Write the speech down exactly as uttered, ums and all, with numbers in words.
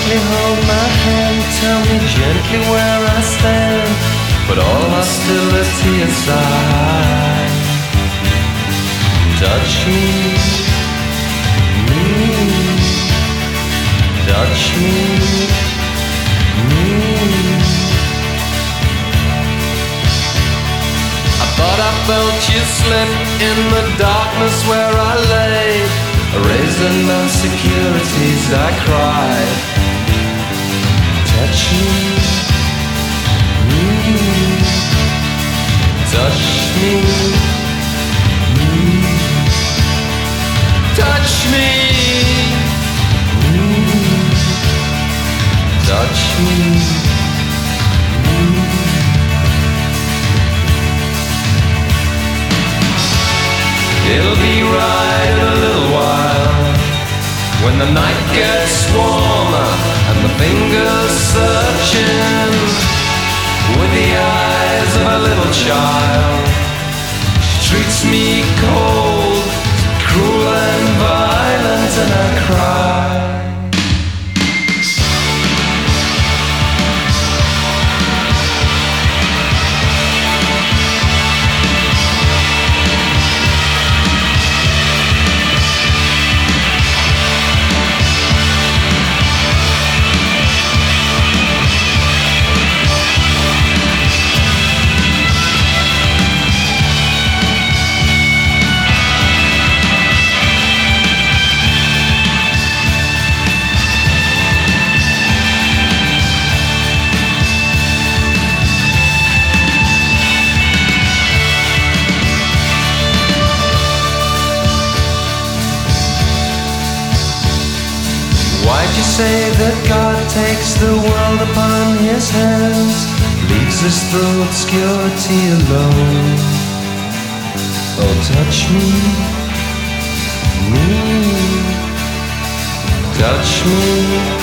Gently hold my hand, tell me gently where I stand. Put all hostility aside. Touch me, me. Touch me, me. I thought I felt you slip in the darkness where I lay. Erasing my securities, I cried. Touch me, me. Touch me, me. Touch me, me. Touch me, me. It'll be right in a little while, when the night gets warmer and the fingers searching with the eyes of a little child. She treats me cold, cruel and violent, and I cry. Why'd you say that God takes the world upon his hands, leaves us through obscurity alone? Oh, touch me, me. Touch me.